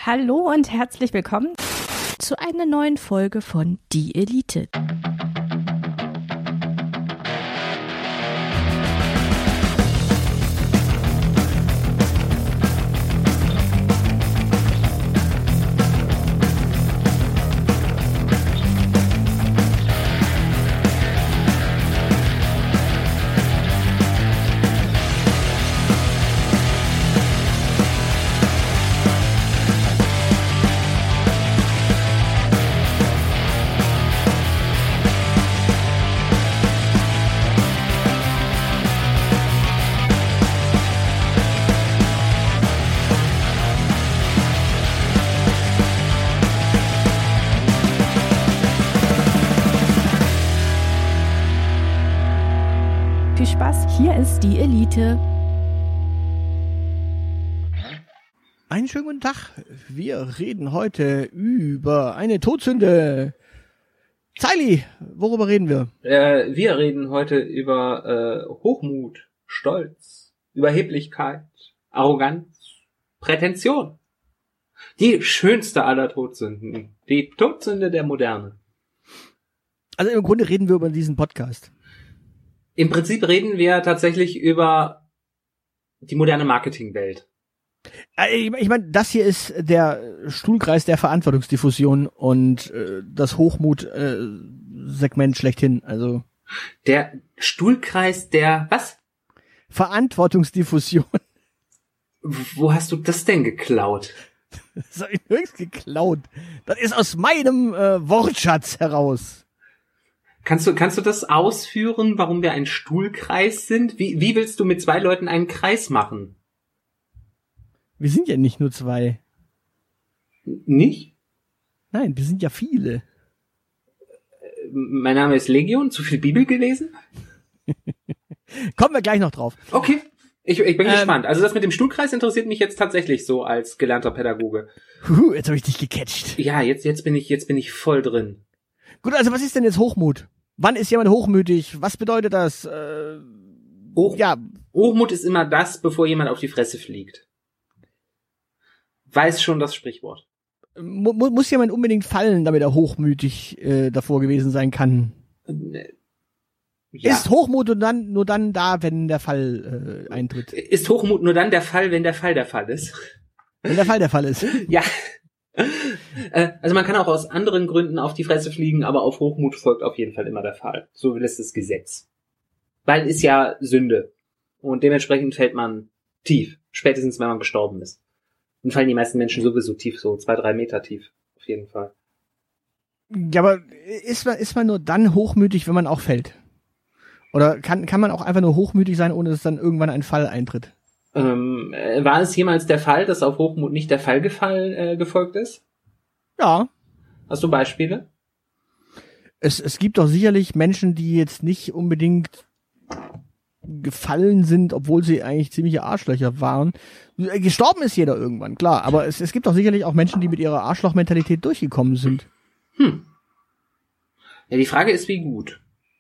Hallo und herzlich willkommen zu einer neuen Folge von Die Elite. Viel Spaß, hier ist die Elite. Einen schönen guten Tag. Wir reden heute über eine Todsünde. Zeili, worüber reden wir? Wir reden heute über Hochmut, Stolz, Überheblichkeit, Arroganz, Prätension. Die schönste aller Todsünden. Die Todsünde der Moderne. Also im Grunde reden wir über diesen Podcast. Im Prinzip reden wir tatsächlich über die moderne Marketingwelt. Ich meine, das hier ist der Stuhlkreis der Verantwortungsdiffusion und das Hochmut-Segment schlechthin. Also Der Stuhlkreis der, was? Verantwortungsdiffusion. Wo hast du das denn geklaut? Das habe ich nirgends geklaut. Das ist aus meinem Wortschatz heraus. Kannst du das ausführen, warum wir ein Stuhlkreis sind? Wie willst du mit zwei Leuten einen Kreis machen? Wir sind ja nicht nur zwei. Nicht? Nein, wir sind ja viele. Mein Name ist Legion. Zu viel Bibel gelesen? Kommen wir gleich noch drauf. Okay. Ich bin gespannt. Also das mit dem Stuhlkreis interessiert mich jetzt tatsächlich so als gelernter Pädagoge. Jetzt habe ich dich gecatcht. Ja, jetzt bin ich voll drin. Gut, also was ist denn jetzt Hochmut? Wann ist jemand hochmütig? Was bedeutet das? Hochmut ist immer das, bevor jemand auf die Fresse fliegt. Weiß schon das Sprichwort. Muss jemand unbedingt fallen, damit er hochmütig davor gewesen sein kann? Ja. Ist Hochmut nur dann da, wenn der Fall eintritt? Ist Hochmut nur dann der Fall, wenn der Fall ist? Wenn der Fall ist. Ja. Also man kann auch aus anderen Gründen auf die Fresse fliegen, aber auf Hochmut folgt auf jeden Fall immer der Fall. So will es das Gesetz. Weil ist ja Sünde. Und dementsprechend fällt man tief. Spätestens, wenn man gestorben ist. Und fallen die meisten Menschen sowieso tief, so 2-3 Meter tief. Auf jeden Fall. Ja, aber ist man nur dann hochmütig, wenn man auch fällt? Oder kann man auch einfach nur hochmütig sein, ohne dass dann irgendwann ein Fall eintritt? War es jemals der Fall, dass auf Hochmut nicht der Fall gefolgt ist? Ja. Hast du Beispiele? Es gibt doch sicherlich Menschen, die jetzt nicht unbedingt gefallen sind, obwohl sie eigentlich ziemliche Arschlöcher waren. Gestorben ist jeder irgendwann, klar. Aber es gibt doch sicherlich auch Menschen, die mit ihrer Arschlochmentalität durchgekommen sind. Ja, die Frage ist, wie gut.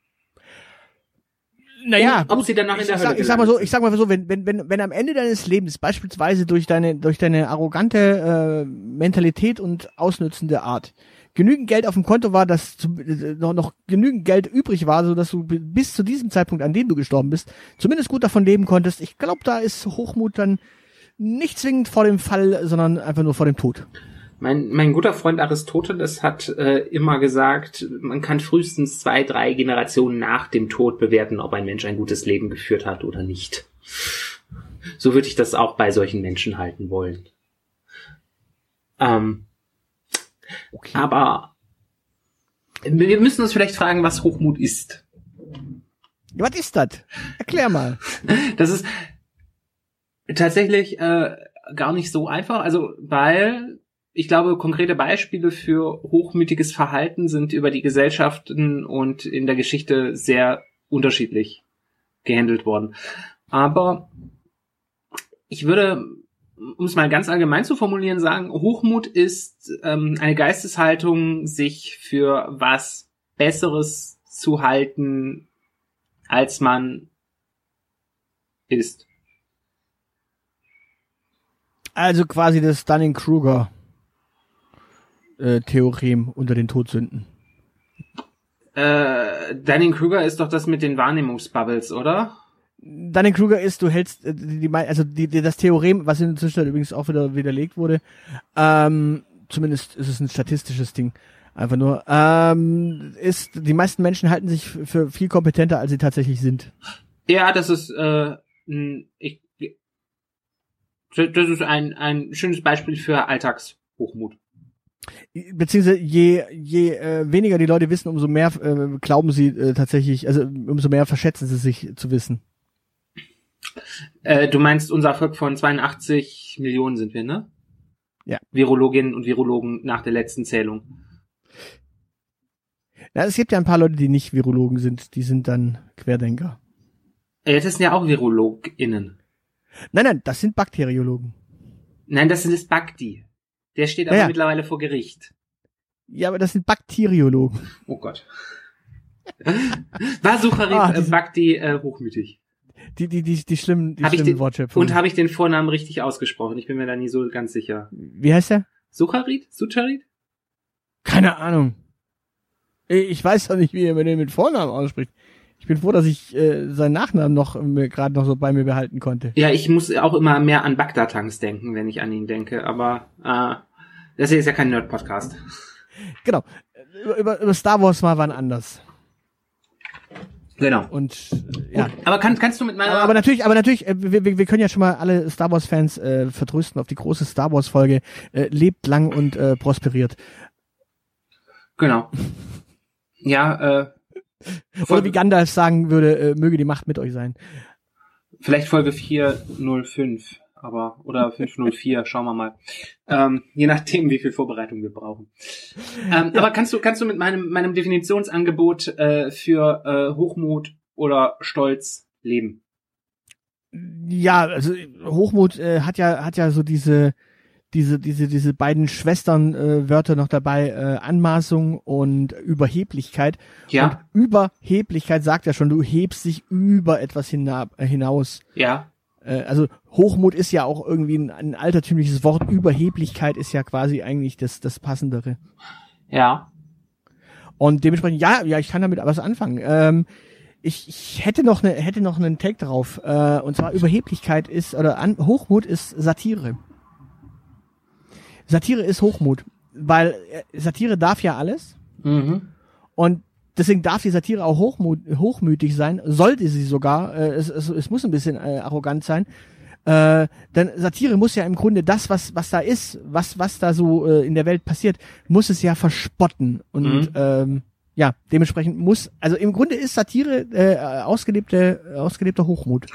Naja, ob sie danach in der Hölle ich sag mal so, wenn am Ende deines Lebens beispielsweise durch deine arrogante Mentalität und ausnützende Art genügend Geld auf dem Konto war, dass noch genügend Geld übrig war, so dass du bis zu diesem Zeitpunkt, an dem du gestorben bist, zumindest gut davon leben konntest. Ich glaube, da ist Hochmut dann nicht zwingend vor dem Fall, sondern einfach nur vor dem Tod. Mein guter Freund Aristoteles hat immer gesagt, man kann frühestens 2-3 Generationen nach dem Tod bewerten, ob ein Mensch ein gutes Leben geführt hat oder nicht. So würde ich das auch bei solchen Menschen halten wollen. Okay. Aber wir müssen uns vielleicht fragen, was Hochmut ist. Was ist das? Erklär mal. Das ist tatsächlich gar nicht so einfach, also weil ich glaube, konkrete Beispiele für hochmütiges Verhalten sind über die Gesellschaften und in der Geschichte sehr unterschiedlich gehandelt worden. Aber ich würde, um es mal ganz allgemein zu formulieren, sagen, Hochmut ist eine Geisteshaltung, sich für was Besseres zu halten, als man ist. Also quasi das Dunning-Kruger. Theorem unter den Todsünden. Dunning-Kruger ist doch das mit den Wahrnehmungsbubbles, oder? Dunning-Kruger ist, du hältst das Theorem, was in der Zwischenzeit übrigens auch wieder widerlegt wurde, zumindest ist es ein statistisches Ding, einfach nur, ist, die meisten Menschen halten sich für viel kompetenter, als sie tatsächlich sind. Ja, das ist das ist ein schönes Beispiel für Alltagshochmut. Beziehungsweise je weniger die Leute wissen, umso mehr glauben sie tatsächlich, also umso mehr verschätzen sie sich zu wissen. Du meinst, unser Volk von 82 Millionen sind wir, ne? Ja. Virologinnen und Virologen nach der letzten Zählung. Ja, es gibt ja ein paar Leute, die nicht Virologen sind, die sind dann Querdenker. Das sind ja auch VirologInnen. Nein, das sind Bakteriologen. Nein, das ist Bakti. Der steht aber mittlerweile vor Gericht. Ja, aber das sind Bakteriologen. Oh Gott. War Sucharit Bakti hochmütig? Die schlimmen Wortschöpfungen. Und habe ich den Vornamen richtig ausgesprochen? Ich bin mir da nie so ganz sicher. Wie heißt der? Sucharit? Keine Ahnung. Ich weiß doch nicht, wie er den mit Vornamen ausspricht. Ich bin froh, dass ich seinen Nachnamen gerade noch so bei mir behalten konnte. Ja, ich muss auch immer mehr an Bagdad-Tanks denken, wenn ich an ihn denke. Aber das hier ist ja kein Nerd-Podcast. Genau. Über Star Wars mal wann anders. Genau. Und ja. Aber kannst du mit meiner... Aber natürlich, wir können ja schon mal alle Star Wars Fans vertrösten auf die große Star Wars Folge. Lebt lang und prosperiert. Genau. Ja, oder wie Gandalf sagen würde, möge die Macht mit euch sein. Vielleicht Folge 405, oder 504, schauen wir mal. Je nachdem, wie viel Vorbereitung wir brauchen. Aber kannst du mit meinem Definitionsangebot für Hochmut oder Stolz leben? Ja, also Hochmut hat ja so diese beiden Schwestern Wörter noch dabei, Anmaßung und Überheblichkeit. Ja. Und Überheblichkeit sagt ja schon, du hebst dich über etwas hinaus. Ja. Also Hochmut ist ja auch irgendwie ein altertümliches Wort. Überheblichkeit ist ja quasi eigentlich das Passendere. Ja. Und dementsprechend, ja, ich kann damit was anfangen. Ich hätte noch einen Take drauf. Und zwar Überheblichkeit Hochmut ist Satire. Satire ist Hochmut, weil Satire darf ja alles. Mhm. Und deswegen darf die Satire auch hochmütig sein, sollte sie sogar. Es muss ein bisschen arrogant sein. Denn Satire muss ja im Grunde das, was da ist, was da so in der Welt passiert, muss es ja verspotten. Und ja, dementsprechend also im Grunde ist Satire ausgelebter Hochmut.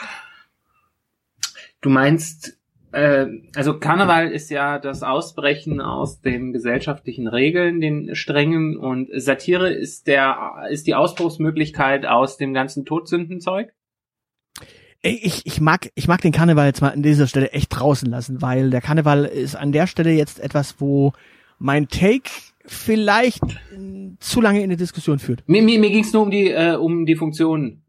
Du meinst, also Karneval ist ja das Ausbrechen aus den gesellschaftlichen Regeln, den strengen, und Satire ist die Ausbruchsmöglichkeit aus dem ganzen Todsündenzeug? Ich mag den Karneval jetzt mal an dieser Stelle echt draußen lassen, weil der Karneval ist an der Stelle jetzt etwas, wo mein Take vielleicht zu lange in die Diskussion führt. Mir ging's nur um die Funktion,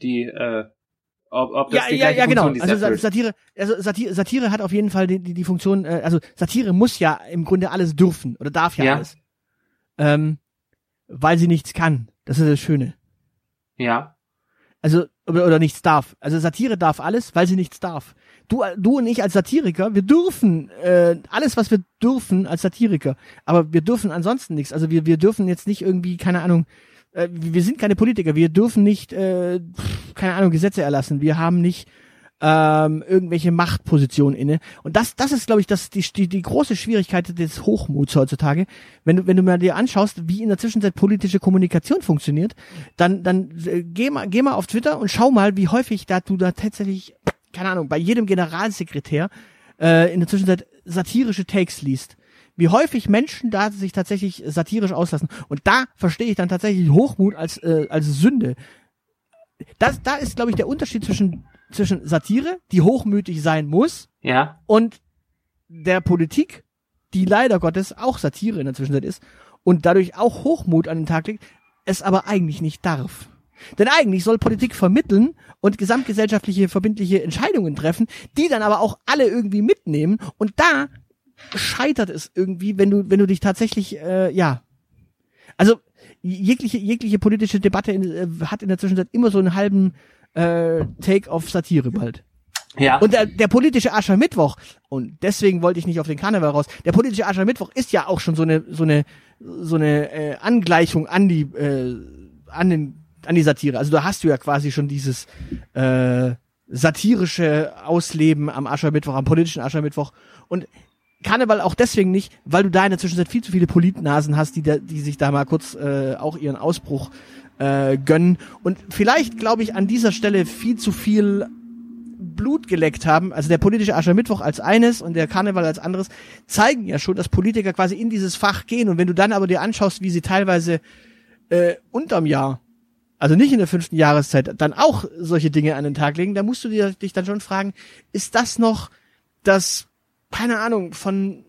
ob das die gleiche Funktion, die Satire hat auf jeden Fall die Funktion, also Satire muss ja im Grunde alles dürfen oder darf ja alles. Weil sie nichts kann. Das ist das Schöne. Ja. Also, oder nichts darf. Also Satire darf alles, weil sie nichts darf. Du und ich als Satiriker, wir dürfen alles, was wir dürfen als Satiriker, aber wir dürfen ansonsten nichts. Also wir dürfen jetzt nicht irgendwie, keine Ahnung, wir sind keine Politiker, wir dürfen nicht, keine Ahnung, Gesetze erlassen, wir haben nicht irgendwelche Machtpositionen inne. Und das ist, glaube ich, die große Schwierigkeit des Hochmuts heutzutage. Wenn du mal dir anschaust, wie in der Zwischenzeit politische Kommunikation funktioniert, dann geh mal auf Twitter und schau mal, wie häufig du da tatsächlich, keine Ahnung, bei jedem Generalsekretär in der Zwischenzeit satirische Takes liest. Wie häufig Menschen da sich tatsächlich satirisch auslassen. Und da verstehe ich dann tatsächlich Hochmut als Sünde. Da ist, glaube ich, der Unterschied zwischen Satire, die hochmütig sein muss, ja, und der Politik, die leider Gottes auch Satire in der Zwischenzeit ist und dadurch auch Hochmut an den Tag legt, es aber eigentlich nicht darf. Denn eigentlich soll Politik vermitteln und gesamtgesellschaftliche verbindliche Entscheidungen treffen, die dann aber auch alle irgendwie mitnehmen, und da scheitert es irgendwie, wenn du dich tatsächlich, also jegliche politische Debatte hat in der Zwischenzeit immer so einen halben Take auf Satire bald. Ja. Und der politische Aschermittwoch, und deswegen wollte ich nicht auf den Karneval raus, der politische Aschermittwoch ist ja auch schon so eine Angleichung an die Satire. Also da hast du ja quasi schon dieses satirische Ausleben am Aschermittwoch, am politischen Aschermittwoch. Und Karneval auch deswegen nicht, weil du da in der Zwischenzeit viel zu viele Politnasen hast, die sich da mal kurz auch ihren Ausbruch gönnen. Und vielleicht, glaube ich, an dieser Stelle viel zu viel Blut geleckt haben. Also der politische Aschermittwoch als eines und der Karneval als anderes zeigen ja schon, dass Politiker quasi in dieses Fach gehen. Und wenn du dann aber dir anschaust, wie sie teilweise unterm Jahr, also nicht in der 5. Jahreszeit, dann auch solche Dinge an den Tag legen, da musst du dich dann schon fragen, ist das noch das, keine Ahnung, von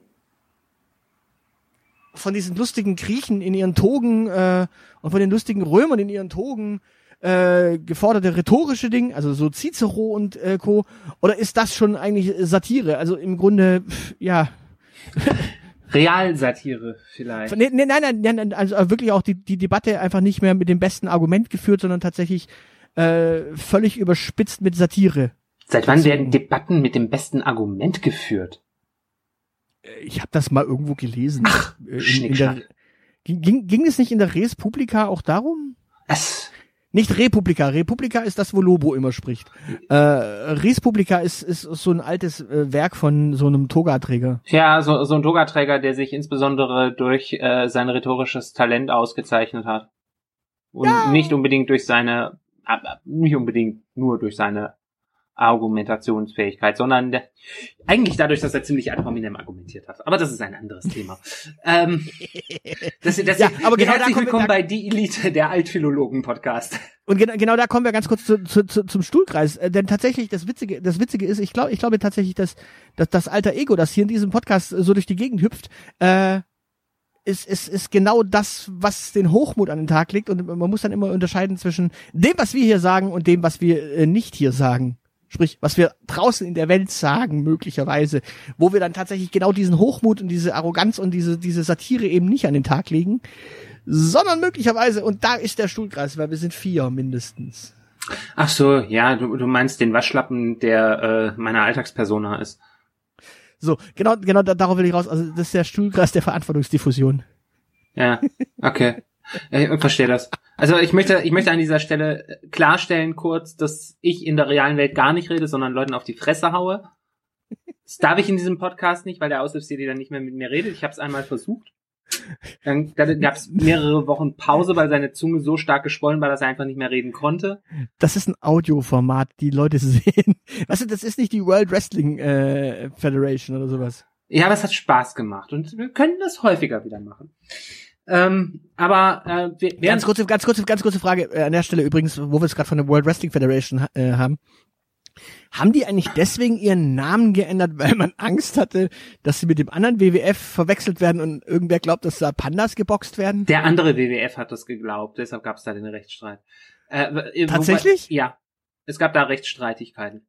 diesen lustigen Griechen in ihren Togen und von den lustigen Römern in ihren Togen geforderte rhetorische Ding, also so Cicero und Co. Oder ist das schon eigentlich Satire? Also im Grunde, ja. Realsatire vielleicht. Nein, also wirklich auch die Debatte einfach nicht mehr mit dem besten Argument geführt, sondern tatsächlich völlig überspitzt mit Satire. Seit wann werden Debatten mit dem besten Argument geführt? Ich habe das mal irgendwo gelesen. Ach, ging es nicht in der Res Publica auch darum? Was? Nicht Republika. Republika ist das, wo Lobo immer spricht. Res Publica ist so ein altes Werk von so einem Togaträger. Ja, so ein Togaträger, der sich insbesondere durch sein rhetorisches Talent ausgezeichnet hat. Und nicht unbedingt nur durch seine Argumentationsfähigkeit, sondern eigentlich dadurch, dass er ziemlich ad hominem argumentiert hat. Aber das ist ein anderes Thema. Aber genau herzlich willkommen bei Die Elite, der Altphilologen-Podcast. Und genau da kommen wir ganz kurz zum Stuhlkreis. Denn tatsächlich, das Witzige ist, ich glaube tatsächlich, dass das alter Ego, das hier in diesem Podcast so durch die Gegend hüpft, ist genau das, was den Hochmut an den Tag legt. Und man muss dann immer unterscheiden zwischen dem, was wir hier sagen und dem, was wir nicht hier sagen. Sprich, was wir draußen in der Welt sagen, möglicherweise, wo wir dann tatsächlich genau diesen Hochmut und diese Arroganz und diese Satire eben nicht an den Tag legen, sondern möglicherweise, und da ist der Stuhlkreis, weil wir sind 4 mindestens. Ach so, ja, du meinst den Waschlappen, der meine Alltagspersona ist. So, genau, darauf will ich raus. Also das ist der Stuhlkreis der Verantwortungsdiffusion. Ja, okay. Ich verstehe das. Also ich möchte an dieser Stelle klarstellen kurz, dass ich in der realen Welt gar nicht rede, sondern Leuten auf die Fresse haue. Das darf ich in diesem Podcast nicht, weil der Aushilfsjedi dann nicht mehr mit mir redet. Ich habe es einmal versucht. Dann gab es mehrere Wochen Pause, weil seine Zunge so stark geschwollen war, dass er einfach nicht mehr reden konnte. Das ist ein Audioformat, die Leute sehen. Weißt du, das ist nicht die World Wrestling Federation oder sowas. Ja, aber es hat Spaß gemacht und wir können das häufiger wieder machen. Aber ganz kurze Frage an der Stelle übrigens, wo wir es gerade von der World Wrestling Federation haben. Haben die eigentlich deswegen ihren Namen geändert, weil man Angst hatte, dass sie mit dem anderen WWF verwechselt werden und irgendwer glaubt, dass da Pandas geboxt werden? Der andere WWF hat das geglaubt, deshalb gab es da den Rechtsstreit. Tatsächlich? Ja, es gab da Rechtsstreitigkeiten.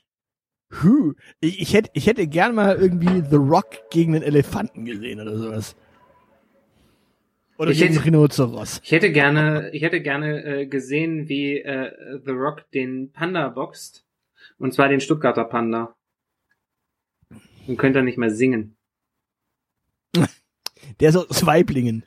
Ich hätte gern mal irgendwie The Rock gegen einen Elefanten gesehen oder sowas. Oder gegen einen Rhinoceros. Ich hätte gerne gesehen, wie The Rock den Panda boxt. Und zwar den Stuttgarter Panda. Dann könnte er nicht mehr singen. Der ist aus Weiblingen.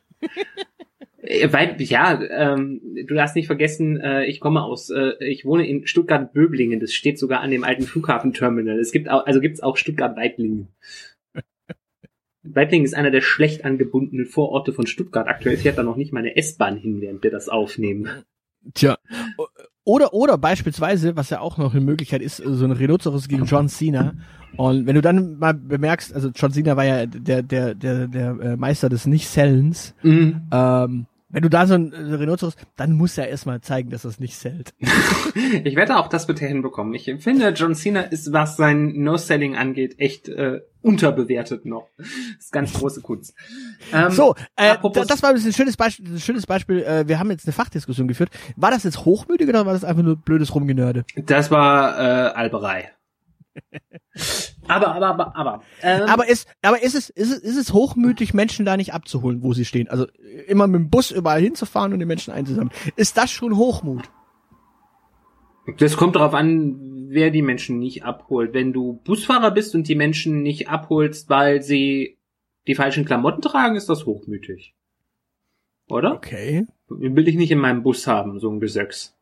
Du darfst nicht vergessen, ich wohne in Stuttgart-Böblingen. Das steht sogar an dem alten Flughafenterminal. Gibt's auch Stuttgart-Weiblingen. Weiblingen ist einer der schlecht angebundenen Vororte von Stuttgart. Aktuell fährt da noch nicht mal eine S-Bahn hin, während wir das aufnehmen. Tja. Oder beispielsweise, was ja auch noch eine Möglichkeit ist, so ein Rhinoceros gegen John Cena. Und wenn du dann mal bemerkst, also John Cena war ja der Meister des Nicht-Sellens. Mhm. Wenn du da so ein Rhinoceros, dann muss er erstmal zeigen, dass er es nicht sellt. Ich werde auch das bitte hinbekommen. Ich finde, John Cena ist, was sein No-Selling angeht, echt unterbewertet noch. Das ist ganz große Kunst. Das war ein schönes Beispiel. Wir haben jetzt eine Fachdiskussion geführt. War das jetzt hochmütig oder war das einfach nur blödes Rumgenörde? Das war Alberei. Aber ist es hochmütig, Menschen da nicht abzuholen, wo sie stehen? Also immer mit dem Bus überall hinzufahren und die Menschen einzusammeln. Ist das schon Hochmut? Das kommt darauf an, wer die Menschen nicht abholt. Wenn du Busfahrer bist und die Menschen nicht abholst, weil sie die falschen Klamotten tragen, ist das hochmütig. Oder? Okay. Will ich nicht in meinem Bus haben, so ein Gesöcks.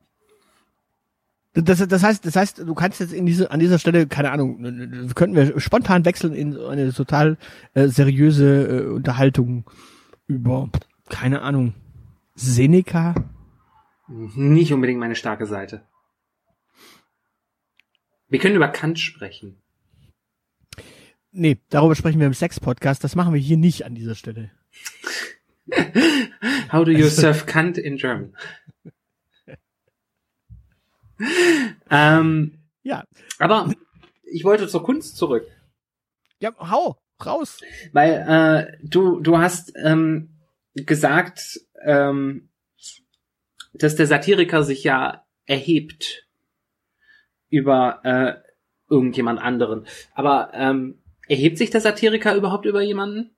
Das heißt, du kannst jetzt an dieser Stelle, keine Ahnung, könnten wir spontan wechseln in so eine total seriöse Unterhaltung über, keine Ahnung, Seneca? Nicht unbedingt meine starke Seite. Wir können über Kant sprechen. Nee, darüber sprechen wir im Sex-Podcast. Das machen wir hier nicht an dieser Stelle. How do you serve Kant in German? Ja. Aber ich wollte zur Kunst zurück. Ja, hau, raus. Weil du hast gesagt, dass der Satiriker sich ja erhebt über irgendjemand anderen. Aber erhebt sich der Satiriker überhaupt über jemanden?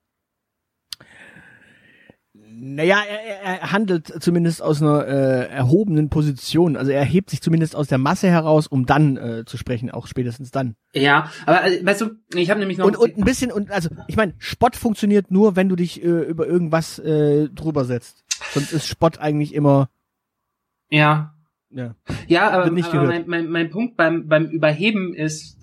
Naja, er handelt zumindest aus einer erhobenen Position. Also er erhebt sich zumindest aus der Masse heraus, um dann zu sprechen, auch spätestens dann. Ja, aber weißt du, ich habe nämlich noch... Und ein bisschen, also ich meine, Spott funktioniert nur, wenn du dich über irgendwas drüber setzt. Sonst ist Spott eigentlich immer... Ja. Ja, aber mein Punkt beim Überheben ist,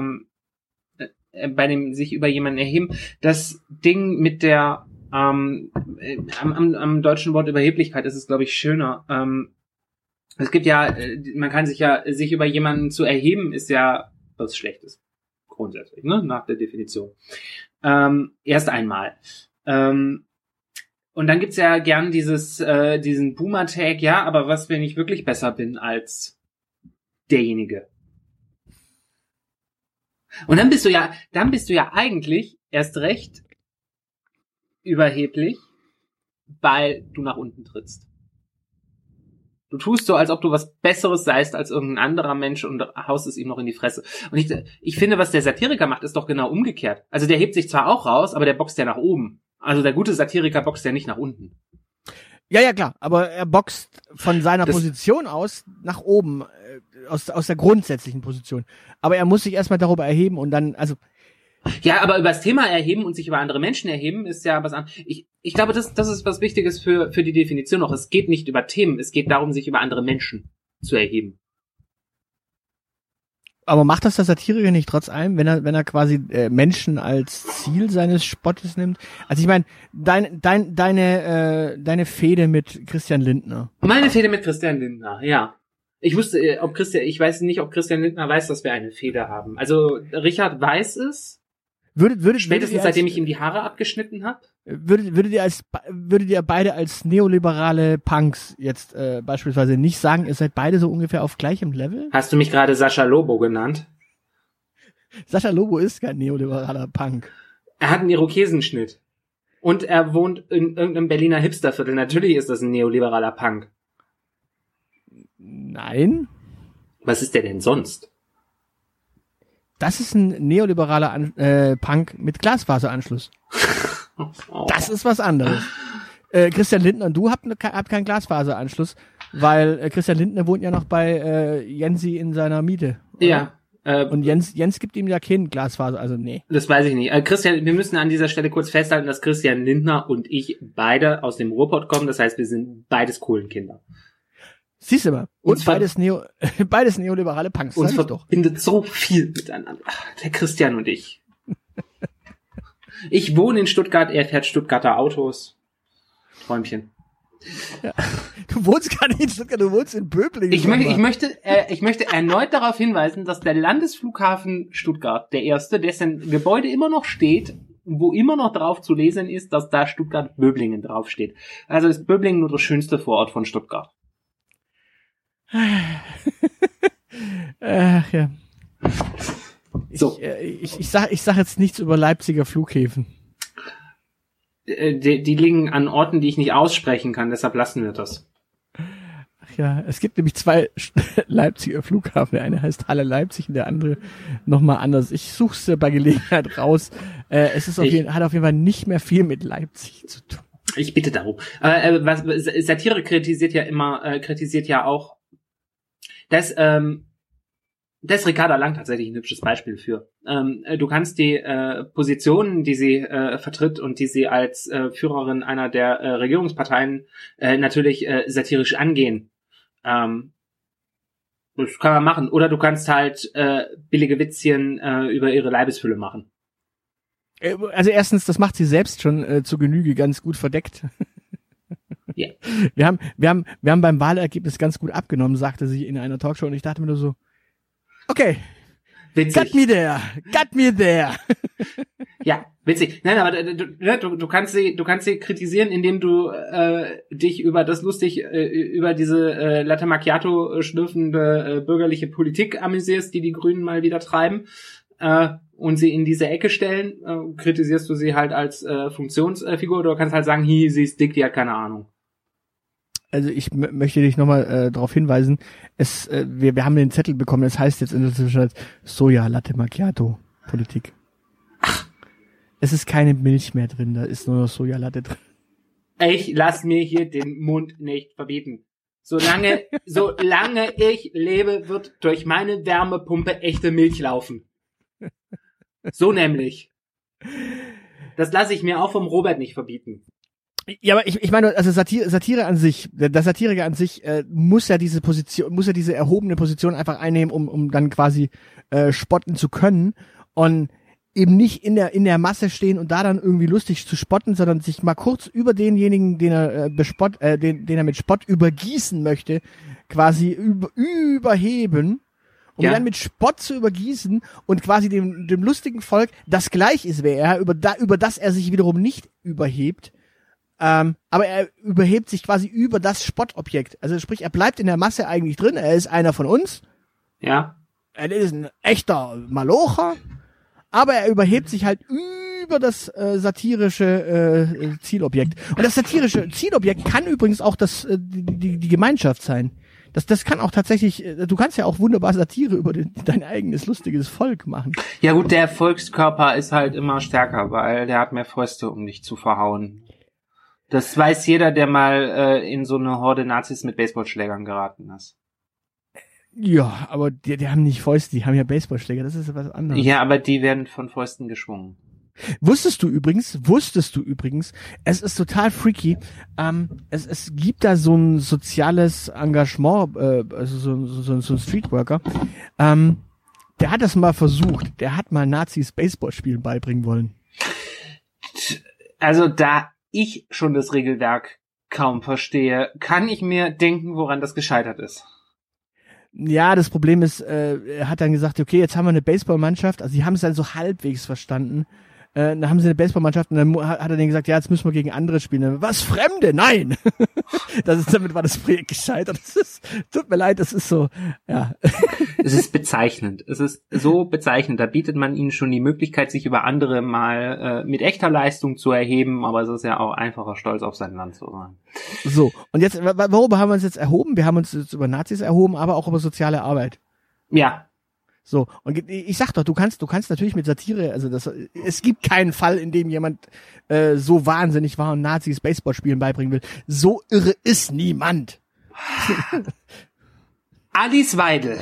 bei dem sich über jemanden erheben, das Ding mit der am deutschen Wort Überheblichkeit ist es, glaube ich, schöner. Es gibt ja, man kann sich über jemanden zu erheben, ist ja was Schlechtes. Grundsätzlich, ne? Nach der Definition. Erst einmal. Und dann gibt's ja gern diesen Boomer-Tag, ja, aber was, wenn ich wirklich besser bin als derjenige? Und dann bist du ja eigentlich erst recht überheblich, weil du nach unten trittst. Du tust so, als ob du was Besseres seist als irgendein anderer Mensch und haust es ihm noch in die Fresse. Und ich finde, was der Satiriker macht, ist doch genau umgekehrt. Also der hebt sich zwar auch raus, aber der boxt ja nach oben. Also der gute Satiriker boxt ja nicht nach unten. Ja, klar, aber er boxt von seiner Position aus nach oben, aus der grundsätzlichen Position. Aber er muss sich erstmal darüber erheben und dann, also... Ja, aber über das Thema erheben und sich über andere Menschen erheben ist ja was anderes. Ich glaube, das ist was Wichtiges für die Definition noch. Es geht nicht über Themen, es geht darum, sich über andere Menschen zu erheben. Aber macht das der Satiriker nicht trotz allem, wenn er quasi Menschen als Ziel seines Spottes nimmt? Also ich meine, deine Fehde mit Christian Lindner. Meine Fehde mit Christian Lindner, ja. Ich weiß nicht, ob Christian Lindner weiß, dass wir eine Fehde haben. Also Richard weiß es. Spätestens seitdem ich ihm die Haare abgeschnitten habe. Würdet ihr beide als neoliberale Punks jetzt beispielsweise nicht sagen, ihr seid beide so ungefähr auf gleichem Level? Hast du mich gerade Sascha Lobo genannt? Sascha Lobo ist kein neoliberaler Punk. Er hat einen Irokesenschnitt. Und er wohnt in irgendeinem Berliner Hipsterviertel. Natürlich ist das ein neoliberaler Punk. Nein. Was ist der denn sonst? Das ist ein neoliberaler Punk mit Glasfaseranschluss. Das ist was anderes. Christian Lindner und du habt keinen Glasfaseranschluss, weil Christian Lindner wohnt ja noch bei Jensi in seiner Miete. Oder? Ja. Und Jens gibt ihm ja kein Glasfaser, also nee. Das weiß ich nicht. Christian, wir müssen an dieser Stelle kurz festhalten, dass Christian Lindner und ich beide aus dem Ruhrpott kommen. Das heißt, wir sind beides Kohlenkinder. Siehst du mal. Und beides neoliberale Punks. Uns verbindet so viel miteinander. Der Christian und ich. Ich wohne in Stuttgart, er fährt Stuttgarter Autos. Träumchen. Ja. Du wohnst gar nicht in Stuttgart, du wohnst in Böblingen. Ich möchte erneut darauf hinweisen, dass der Landesflughafen Stuttgart, der erste, dessen Gebäude immer noch steht, wo immer noch drauf zu lesen ist, dass da Stuttgart-Böblingen draufsteht. Also ist Böblingen nur der schönste Vorort von Stuttgart. Ja. So. Ich sag jetzt nichts über Leipziger Flughäfen. Die liegen an Orten, die ich nicht aussprechen kann, deshalb lassen wir das. Ach ja, es gibt nämlich 2 Leipziger Flughafen. Der eine heißt Halle Leipzig und der andere nochmal anders. Ich suche es bei Gelegenheit raus. Es ist hat auf jeden Fall nicht mehr viel mit Leipzig zu tun. Ich bitte darum. Satire kritisiert ja auch, dass Ricarda Lang tatsächlich ein hübsches Beispiel für. Du kannst die Positionen, die sie vertritt und die sie als Führerin einer der Regierungsparteien natürlich satirisch angehen. Das kann man machen. Oder du kannst halt billige Witzchen über ihre Leibesfülle machen. Also erstens, das macht sie selbst schon zur Genüge ganz gut verdeckt. Ja. Wir haben beim Wahlergebnis ganz gut abgenommen, sagte sie in einer Talkshow und ich dachte mir nur so, okay, witzig. Got me there. Ja, witzig. Nein, aber du kannst sie kritisieren, indem du dich über diese Latte Macchiato schlürfende bürgerliche Politik amüsierst, die Grünen mal wieder treiben. Und sie in diese Ecke stellen, kritisierst du sie halt als Funktionsfigur, oder du kannst halt sagen, sie ist dick, die hat keine Ahnung. Also ich möchte dich nochmal darauf hinweisen, wir haben den Zettel bekommen, es heißt jetzt in der Zwischenzeit Soja Latte Macchiato Politik. Ach. Es ist keine Milch mehr drin, da ist nur noch Soja Latte drin. Ich lass mir hier den Mund nicht verbieten. Solange ich lebe, wird durch meine Wärmepumpe echte Milch laufen. So nämlich. Das lasse ich mir auch vom Robert nicht verbieten. Ja, aber ich meine, also Satire an sich, der Satiriker an sich muss ja diese erhobene Position einfach einnehmen, um dann quasi spotten zu können und eben nicht in der Masse stehen und da dann irgendwie lustig zu spotten, sondern sich mal kurz über denjenigen, den er den er mit Spott übergießen möchte, quasi überheben. Um dann mit Spott zu übergießen und quasi dem lustigen Volk, das gleich ist wie er, über das er sich wiederum nicht überhebt, aber er überhebt sich quasi über das Spottobjekt. Also sprich, er bleibt in der Masse eigentlich drin, er ist einer von uns. Ja. Er ist ein echter Malocher, aber er überhebt sich halt über das satirische Zielobjekt. Und das satirische Zielobjekt kann übrigens auch die Gemeinschaft sein. Das kann auch tatsächlich, du kannst ja auch wunderbar Satire über dein eigenes lustiges Volk machen. Ja gut, der Volkskörper ist halt immer stärker, weil der hat mehr Fäuste, um dich zu verhauen. Das weiß jeder, der mal in so eine Horde Nazis mit Baseballschlägern geraten ist. Ja, aber die haben nicht Fäuste, die haben ja Baseballschläger, das ist was anderes. Ja, aber die werden von Fäusten geschwungen. Wusstest du übrigens, es ist total freaky, es gibt da so ein soziales Engagement, also so ein Streetworker, der hat das mal versucht, der hat mal Nazis Baseballspielen beibringen wollen. Also da ich schon das Regelwerk kaum verstehe, kann ich mir denken, woran das gescheitert ist. Ja, das Problem ist, er hat dann gesagt, okay, jetzt haben wir eine Baseballmannschaft, also die haben es dann so halbwegs verstanden. Da haben sie eine Baseballmannschaft und dann hat er denen gesagt, ja, jetzt müssen wir gegen andere spielen. Was, Fremde? Nein! Damit war das Projekt gescheitert. Tut mir leid, das ist so, ja. Es ist bezeichnend. Es ist so bezeichnend. Da bietet man ihnen schon die Möglichkeit, sich über andere mal mit echter Leistung zu erheben, aber es ist ja auch einfacher, stolz auf sein Land zu sein. So, und jetzt, worüber haben wir uns jetzt erhoben? Wir haben uns jetzt über Nazis erhoben, aber auch über soziale Arbeit. Ja. So, und ich sag doch, du kannst natürlich mit Satire, also es gibt keinen Fall, in dem jemand so wahnsinnig war und Nazis Baseballspielen beibringen will. So irre ist niemand. Alice Weidel.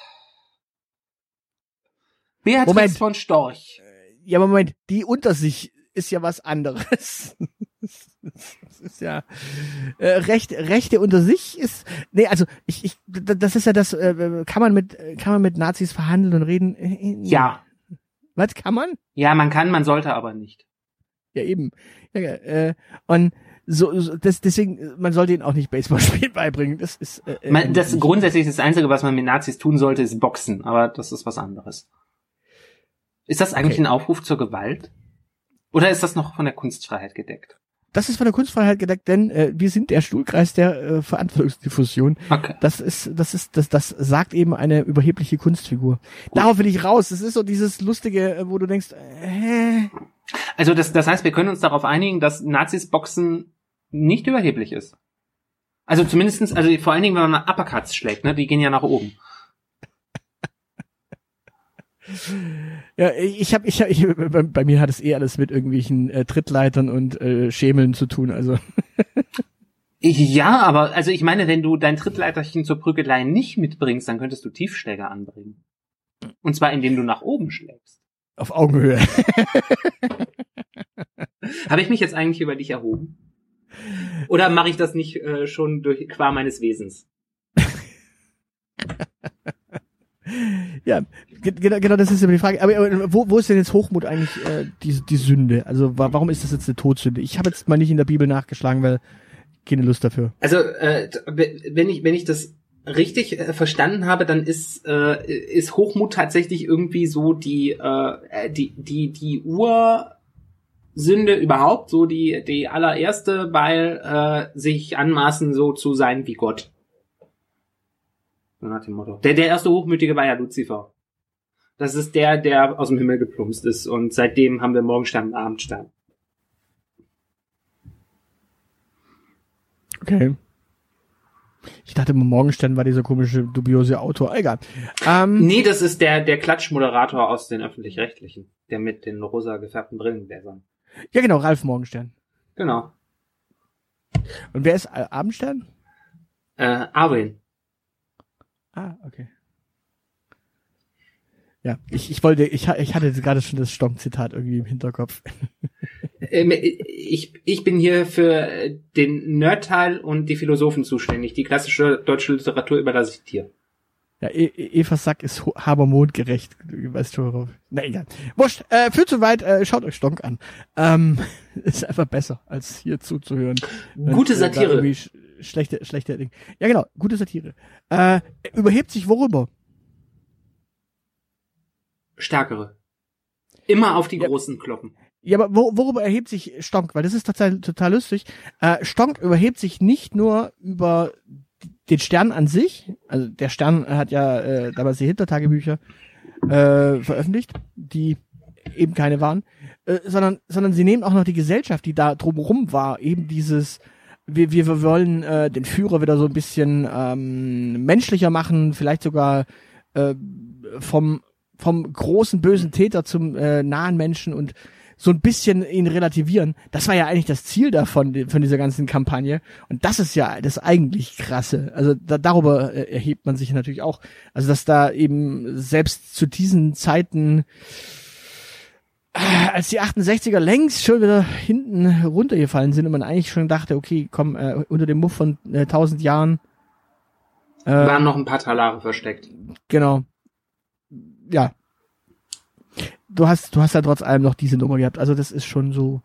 Beatrix von Storch. Ja, aber Moment, die unter sich ist ja was anderes. Das ist ja Rechte unter sich ist also das ist ja das kann man mit Nazis verhandeln und reden? Ja. Was kann man? Ja, man sollte aber nicht. Ja, eben. Ja, und deswegen, man sollte ihnen auch nicht Baseballspielen beibringen. Das ist grundsätzlich das Einzige, was man mit Nazis tun sollte, ist Boxen, aber das ist was anderes. Ist das eigentlich ein Aufruf zur Gewalt? Oder ist das noch von der Kunstfreiheit gedeckt? Das ist von der Kunstfreiheit gedeckt, denn wir sind der Stuhlkreis der Verantwortungsdiffusion. Okay. Das sagt eben eine überhebliche Kunstfigur. Gut. Darauf will ich raus. Das ist so dieses Lustige, wo du denkst, Also das heißt, wir können uns darauf einigen, dass Nazis Boxen nicht überheblich ist. Also zumindestens, also vor allen Dingen, wenn man Uppercuts schlägt, ne, die gehen ja nach oben. Ja, bei mir hat es alles mit irgendwelchen Trittleitern und Schemeln zu tun, also. Ja, aber, also ich meine, wenn du dein Trittleiterchen zur Prügelei nicht mitbringst, dann könntest du Tiefschläger anbringen. Und zwar, indem du nach oben schlägst. Auf Augenhöhe. Habe ich mich jetzt eigentlich über dich erhoben? Oder mache ich das nicht schon qua meines Wesens? Ja, genau, das ist ja die Frage. Aber wo ist denn jetzt Hochmut eigentlich die Sünde? Also warum ist das jetzt eine Todsünde? Ich habe jetzt mal nicht in der Bibel nachgeschlagen, weil keine Lust dafür. Also wenn ich das richtig verstanden habe, dann ist Hochmut tatsächlich irgendwie so die Ursünde überhaupt, so die allererste, weil sich anmaßen, so zu sein wie Gott. So nach dem Motto. Der erste Hochmütige war ja Luzifer. Das ist der aus dem Himmel geplumpst ist, und seitdem haben wir Morgenstern und Abendstern. Okay. Ich dachte, Morgenstern war dieser komische, dubiose Autor. Egal. Nee, das ist der Klatschmoderator aus den Öffentlich-Rechtlichen. Der mit den rosa gefärbten Brillengläsern. Ja, genau, Ralf Morgenstern. Genau. Und wer ist Abendstern? Arwen. Ah, okay. Ja, ich hatte gerade schon das Stonk-Zitat irgendwie im Hinterkopf. Ich bin hier für den Nerd-Teil und die Philosophen zuständig. Die klassische deutsche Literatur überlasse ich dir. Ja, Evas Sack ist habermondgerecht. Weißt du worauf? Na egal. Wurscht, führt zu weit, schaut euch Stonk an. Ist einfach besser, als hier zuzuhören. Gute Satire. Schlechte Dinge. Ja genau, gute Satire. Überhebt sich worüber? Stärkere. Immer auf die großen kloppen. Ja, aber worüber erhebt sich Stonk? Weil das ist tatsächlich total lustig. Stonk überhebt sich nicht nur über den Stern an sich. Also der Stern hat ja damals die Hitler-Tagebücher veröffentlicht, die eben keine waren, sondern sie nehmen auch noch die Gesellschaft, die da drumherum war, eben dieses wir wollen den Führer wieder so ein bisschen menschlicher machen, vielleicht sogar vom großen bösen Täter zum nahen Menschen und so ein bisschen ihn relativieren. Das war ja eigentlich das Ziel von dieser ganzen Kampagne. Und das ist ja das eigentlich Krasse. Also darüber erhebt man sich natürlich auch. Also dass da eben selbst zu diesen Zeiten, als die 68er längst schon wieder hinten runtergefallen sind und man eigentlich schon dachte, okay, komm, unter dem Muff von 1000 Jahren waren noch ein paar Talare versteckt. Genau. Ja. Du hast ja trotz allem noch diese Nummer gehabt. Also das ist schon so.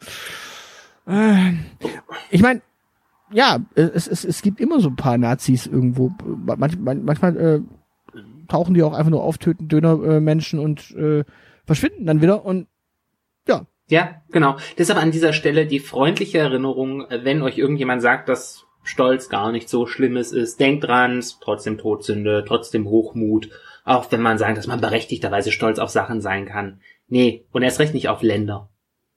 Ich meine, ja, es gibt immer so ein paar Nazis irgendwo. Manchmal tauchen die auch einfach nur auf, töten Dönermenschen und verschwinden dann wieder und ja. Ja, genau. Deshalb an dieser Stelle die freundliche Erinnerung, wenn euch irgendjemand sagt, dass Stolz gar nicht so Schlimmes ist, denkt dran, trotzdem Todsünde, trotzdem Hochmut, auch wenn man sagt, dass man berechtigterweise stolz auf Sachen sein kann. Nee, und erst recht nicht auf Länder.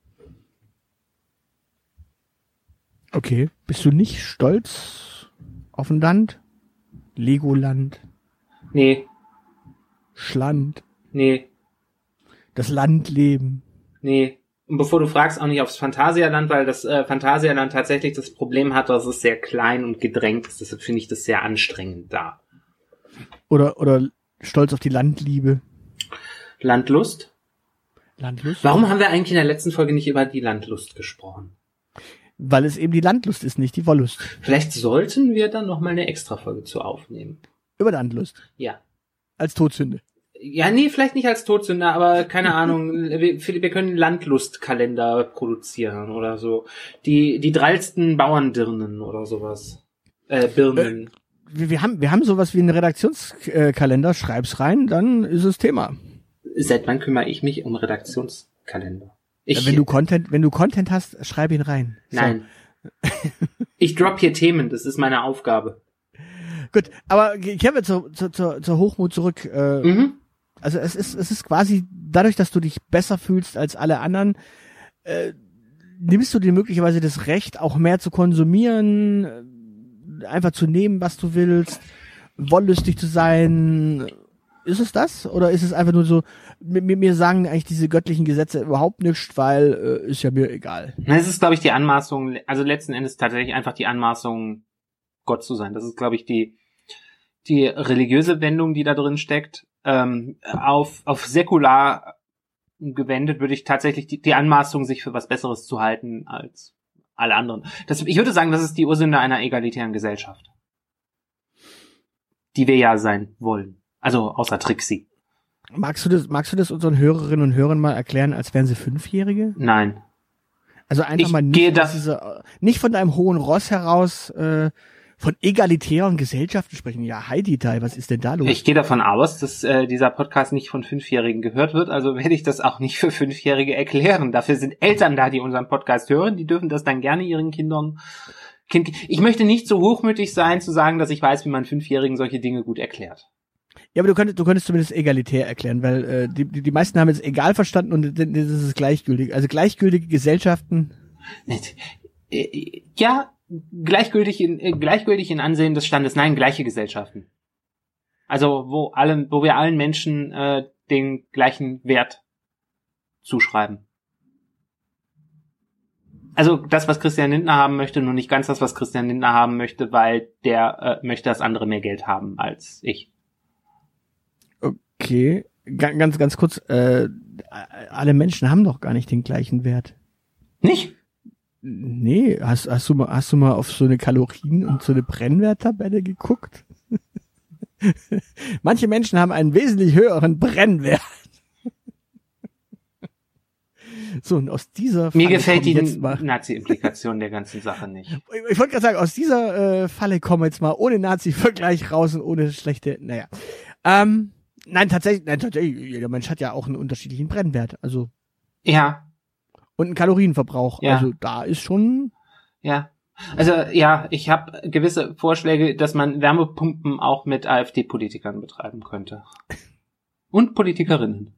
Okay, bist du nicht stolz auf ein Land? Legoland? Nee. Schland? Nee. Das Landleben? Nee. Und bevor du fragst, auch nicht aufs Phantasialand, weil das Phantasialand tatsächlich das Problem hat, dass es sehr klein und gedrängt ist. Deshalb finde ich das sehr anstrengend da. Oder stolz auf die Landliebe? Landlust? Landlust? Warum haben wir eigentlich in der letzten Folge nicht über die Landlust gesprochen? Weil es eben die Landlust ist, nicht die Wollust. Vielleicht sollten wir dann noch mal eine Extra-Folge zu aufnehmen. Über Landlust? Ja. Als Todsünde? Ja, nee, vielleicht nicht als Todsünde, aber keine Ahnung, wir können Landlustkalender produzieren oder so. Die drallsten Bauerndirnen oder sowas. Birnen. Wir haben sowas wie einen Redaktionskalender, schreib's rein, dann ist es Thema. Seit wann kümmere ich mich um Redaktionskalender? Wenn du Content hast, schreib ihn rein. Nein. So. Ich drop hier Themen, das ist meine Aufgabe. Gut, aber kehren wir zur Hochmut zurück. Also es ist quasi, dadurch, dass du dich besser fühlst als alle anderen, nimmst du dir möglicherweise das Recht, auch mehr zu konsumieren, einfach zu nehmen, was du willst, wollüstig zu sein. Ist es das? Oder ist es einfach nur so, mir sagen eigentlich diese göttlichen Gesetze überhaupt nichts, weil ist ja mir egal. Es ist, glaube ich, die Anmaßung, also letzten Endes tatsächlich einfach die Anmaßung, Gott zu sein. Das ist, glaube ich, die religiöse Wendung, die da drin steckt. Auf säkular gewendet würde ich tatsächlich die Anmaßung, sich für was Besseres zu halten als alle anderen. Ich würde sagen, das ist die Ursünde einer egalitären Gesellschaft. Die wir ja sein wollen. Also außer Trixie. Magst du das unseren Hörerinnen und Hörern mal erklären, als wären sie 5-Jährige? Nein. Also einfach mal nicht von deinem hohen Ross heraus von egalitären Gesellschaften sprechen. Ja, Heidi, was ist denn da los? Ich gehe davon aus, dass dieser Podcast nicht von 5-Jährigen gehört wird, also werde ich das auch nicht für 5-Jährige erklären. Dafür sind Eltern da, die unseren Podcast hören, die dürfen das dann gerne ihren Kindern. Ich möchte nicht so hochmütig sein, zu sagen, dass ich weiß, wie man 5-Jährigen solche Dinge gut erklärt. Ja, aber du könntest zumindest egalitär erklären, weil die meisten haben jetzt egal verstanden und das ist gleichgültig. Also gleichgültige Gesellschaften. Ja, gleichgültig in Ansehen des Standes. Nein, gleiche Gesellschaften. Also wo wir allen Menschen den gleichen Wert zuschreiben. Also das, was Christian Lindner haben möchte, nur nicht ganz das, was Christian Lindner haben möchte, weil der möchte, dass andere mehr Geld haben als ich. Okay, ganz kurz, alle Menschen haben doch gar nicht den gleichen Wert. Nicht? Nee, hast du mal auf so eine Kalorien- und so eine Brennwerttabelle geguckt? Manche Menschen haben einen wesentlich höheren Brennwert. So, und aus dieser Falle mir gefällt die Nazi-Implikation der ganzen Sache nicht. Ich wollte gerade sagen, aus dieser Falle kommen wir jetzt mal ohne Nazi-Vergleich raus und ohne schlechte, Nein, tatsächlich, jeder Mensch hat ja auch einen unterschiedlichen Brennwert, also. Ja. Und einen Kalorienverbrauch, ja. Also da ist schon. Ja. Also, ja, ich habe gewisse Vorschläge, dass man Wärmepumpen auch mit AfD-Politikern betreiben könnte. Und Politikerinnen.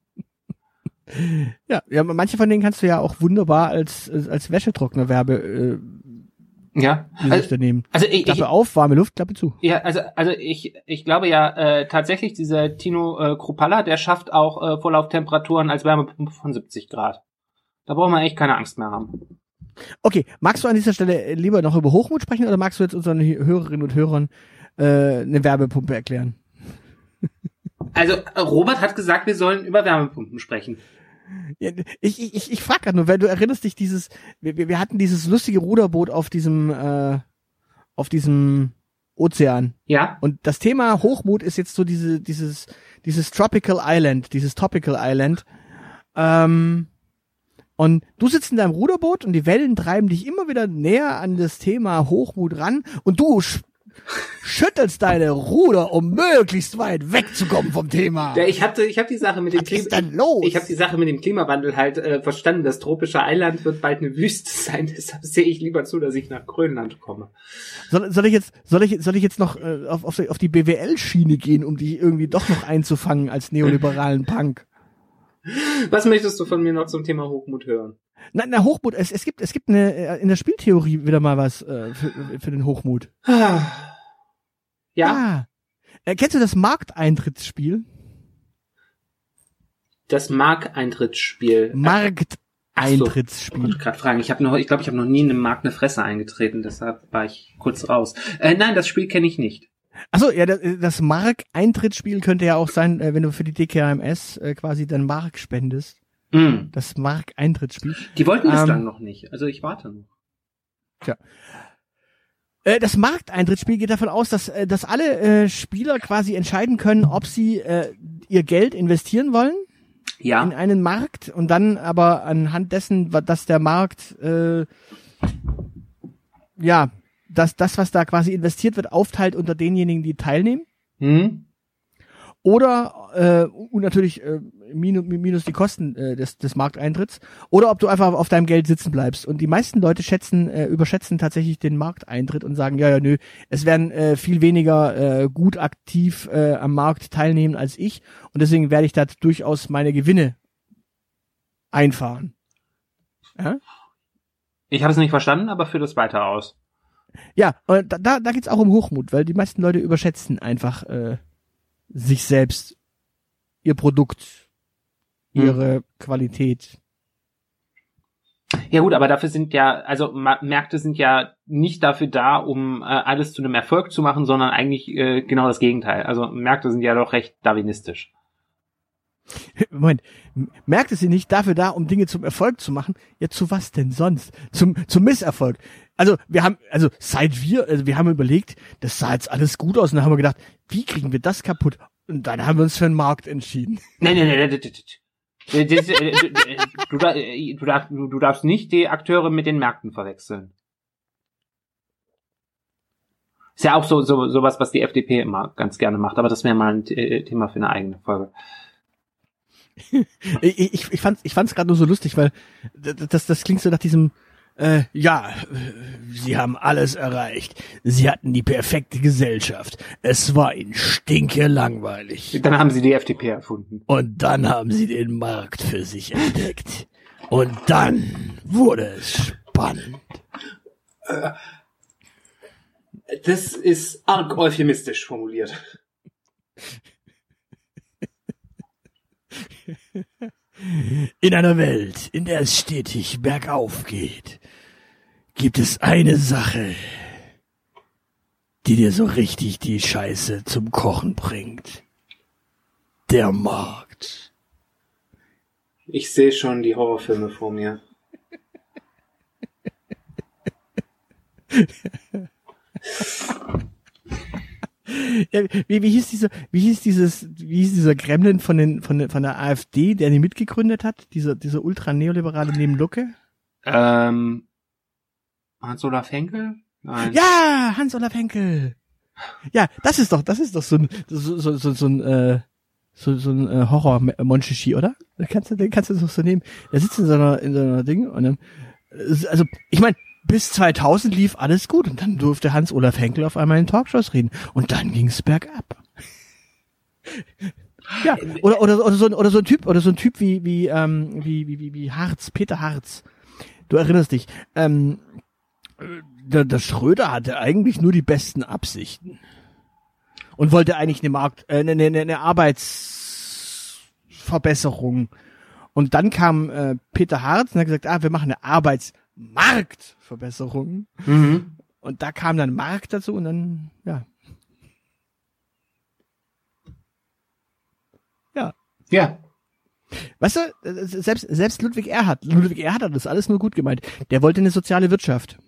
Ja, manche von denen kannst du ja auch wunderbar als Wäschetrockner nehmen. Also Klappe auf, warme Luft, Klappe zu. Ja, also ich glaube ja tatsächlich, dieser Tino Kruppalla, der schafft auch Vorlauftemperaturen als Wärmepumpe von 70 Grad. Da braucht man echt keine Angst mehr haben. Okay, magst du an dieser Stelle lieber noch über Hochmut sprechen oder magst du jetzt unseren Hörerinnen und Hörern eine Wärmepumpe erklären? Also Robert hat gesagt, wir sollen über Wärmepumpen sprechen. Ja, ich frage gerade nur, weil du erinnerst dich wir hatten dieses lustige Ruderboot auf diesem Ozean. Ja. Und das Thema Hochmut ist jetzt so dieses Tropical Island. Und du sitzt in deinem Ruderboot und die Wellen treiben dich immer wieder näher an das Thema Hochmut ran und du schüttelst deine Ruder, um möglichst weit wegzukommen vom Thema. Ja, ich hab die Sache mit dem Was ist denn los? Ich habe die Sache mit dem Klimawandel halt verstanden. Das tropische Eiland wird bald eine Wüste sein. Deshalb sehe ich lieber zu, dass ich nach Grönland komme. Soll ich jetzt noch auf die BWL-Schiene gehen, um dich irgendwie doch noch einzufangen als neoliberalen Punk? Was möchtest du von mir noch zum Thema Hochmut hören? Na Hochmut, es gibt in der Spieltheorie wieder mal was für den Hochmut. Ja. Kennst du das Markteintrittsspiel? Das Markteintrittsspiel. Markteintrittsspiel. Ich wollte gerade fragen. Ich glaube, ich habe noch nie in einem Markt eine Fresse eingetreten, deshalb war ich kurz raus. Nein, das Spiel kenne ich nicht. Achso, ja, das Mark-Eintrittsspiel könnte ja auch sein, wenn du für die DKMS quasi dein Mark spendest. Mm. Das Mark-Eintrittsspiel. Die wollten bislang noch nicht, also ich warte noch. Tja. Das Markteintrittsspiel geht davon aus, dass alle Spieler quasi entscheiden können, ob sie ihr Geld investieren wollen in einen Markt und dann aber anhand dessen, dass der Markt das, was da quasi investiert wird, aufteilt unter denjenigen, die teilnehmen. Mhm. Oder und natürlich minus die Kosten des Markteintritts. Oder ob du einfach auf deinem Geld sitzen bleibst. Und die meisten Leute überschätzen tatsächlich den Markteintritt und sagen, nö, es werden viel weniger gut aktiv am Markt teilnehmen als ich. Und deswegen werde ich da durchaus meine Gewinne einfahren. Ja? Ich habe es nicht verstanden, aber führ das weiter aus. Ja, und da geht's auch um Hochmut, weil die meisten Leute überschätzen einfach sich selbst, ihr Produkt, ihre Qualität. Ja gut, aber dafür sind ja, also Märkte sind ja nicht dafür da, um alles zu einem Erfolg zu machen, sondern eigentlich genau das Gegenteil. Also Märkte sind ja doch recht darwinistisch. Moment, Märkte sind nicht dafür da, um Dinge zum Erfolg zu machen. Ja, zu was denn sonst? Zum Misserfolg. Also wir haben überlegt, das sah jetzt alles gut aus und dann haben wir gedacht, wie kriegen wir das kaputt? Und dann haben wir uns für den Markt entschieden. Nein. Du darfst nicht die Akteure mit den Märkten verwechseln. Ist ja auch sowas, was die FDP immer ganz gerne macht, aber das wäre mal ein Thema für eine eigene Folge. Ich fand's gerade nur so lustig, weil das klingt so nach diesem sie haben alles erreicht. Sie hatten die perfekte Gesellschaft. Es war ihnen stinkelangweilig. Dann haben sie die FDP erfunden. Und dann haben sie den Markt für sich entdeckt. Und dann wurde es spannend. Das ist arg euphemistisch formuliert. In einer Welt, in der es stetig bergauf geht, gibt es eine Sache, die dir so richtig die Scheiße zum Kochen bringt. Der Markt. Ich sehe schon die Horrorfilme vor mir. Ja, wie hieß dieser Gremlin von der AfD, der die mitgegründet hat? Dieser ultra-neoliberale neben Lucke? Hans-Olaf Henkel? Nein. Ja, Hans-Olaf Henkel. Ja, das ist doch so ein Horror-Monchichi, oder? Den kannst du doch so nehmen. Der sitzt in so einer Ding und dann, also, ich meine, bis 2000 lief alles gut und dann durfte Hans-Olaf Henkel auf einmal in Talkshows reden und dann ging's bergab. Ja, oder so ein Typ wie Harz, Peter Harz. Du erinnerst dich, der Schröder hatte eigentlich nur die besten Absichten und wollte eigentlich eine Arbeitsverbesserung. Und dann kam Peter Harz und hat gesagt, wir machen eine Arbeitsmarktverbesserung. Mhm. Und da kam dann Markt dazu und dann, ja. Ja. Weißt du, selbst Ludwig Erhard hat das alles nur gut gemeint. Der wollte eine soziale Wirtschaft.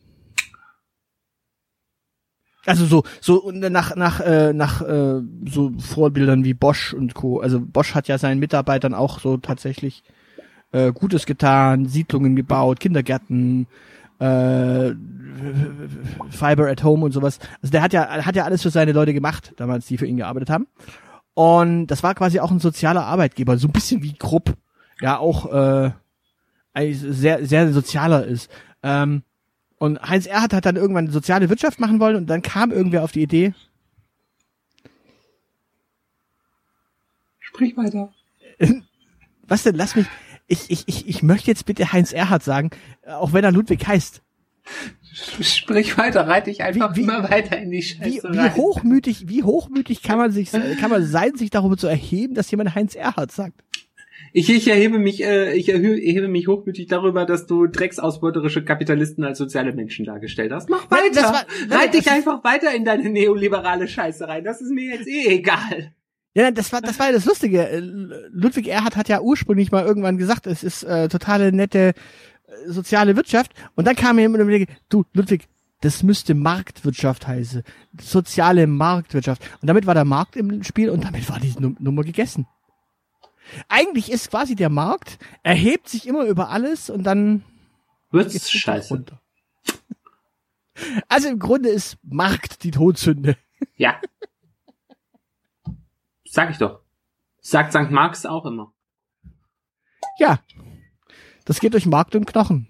Also so nach so Vorbildern wie Bosch und Co. Also Bosch hat ja seinen Mitarbeitern auch so tatsächlich Gutes getan, Siedlungen gebaut, Kindergärten, Fiber at Home und sowas. Also der hat ja alles für seine Leute gemacht, damals, die für ihn gearbeitet haben. Und das war quasi auch ein sozialer Arbeitgeber, so ein bisschen wie Krupp, ja auch eigentlich sehr, sehr sozialer ist. Und Heinz Erhardt hat dann irgendwann eine soziale Wirtschaft machen wollen und dann kam irgendwer auf die Idee. Sprich weiter. Was denn? Lass mich. Ich möchte jetzt bitte Heinz Erhardt sagen, auch wenn er Ludwig heißt. Sprich weiter, reite dich einfach immer weiter in die Scheiße rein. Wie hochmütig kann man sein, sich darüber zu erheben, dass jemand Heinz Erhardt sagt? Ich erhebe mich hochmütig darüber, dass du drecksausbeuterische Kapitalisten als soziale Menschen dargestellt hast. Mach weiter. Reite dich einfach weiter in deine neoliberale Scheiße rein. Das ist mir jetzt egal. Ja, das war ja das Lustige. Ludwig Erhard hat ja ursprünglich mal irgendwann gesagt, es ist totale nette soziale Wirtschaft. Und dann kam mir immer die Idee, du, Ludwig, das müsste Marktwirtschaft heißen. Soziale Marktwirtschaft. Und damit war der Markt im Spiel und damit war die Nummer gegessen. Eigentlich ist quasi der Markt, erhebt sich immer über alles und dann wird's scheiße runter. Also im Grunde ist Markt die Todsünde. Ja. Sag ich doch. Sagt St. Marx auch immer. Ja. Das geht durch Markt und Knochen.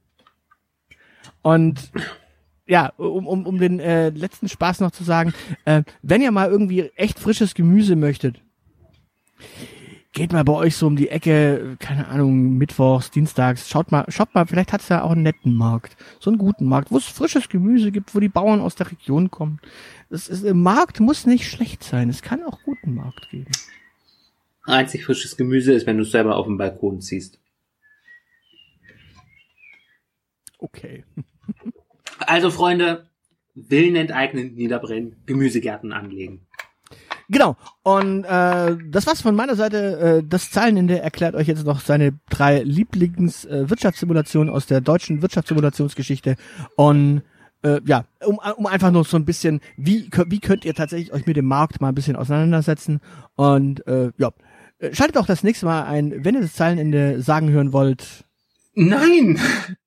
Und ja, um den letzten Spaß noch zu sagen, wenn ihr mal irgendwie echt frisches Gemüse möchtet, geht mal bei euch so um die Ecke, keine Ahnung, mittwochs, dienstags, schaut mal, vielleicht hat's ja auch einen netten Markt, so einen guten Markt, wo es frisches Gemüse gibt, wo die Bauern aus der Region kommen. Markt muss nicht schlecht sein, es kann auch guten Markt geben. Einzig frisches Gemüse ist, wenn du es selber auf dem Balkon ziehst. Okay. Also Freunde, Villen enteignen, niederbrennen, Gemüsegärten anlegen. Genau. Und das war's von meiner Seite. Das Zahlenende erklärt euch jetzt noch seine 3 Lieblings-Wirtschaftssimulationen aus der deutschen Wirtschaftssimulationsgeschichte. Und um einfach nur so ein bisschen, wie könnt ihr tatsächlich euch mit dem Markt mal ein bisschen auseinandersetzen. Und schaltet auch das nächste Mal ein, wenn ihr das Zahlenende sagen hören wollt. Nein!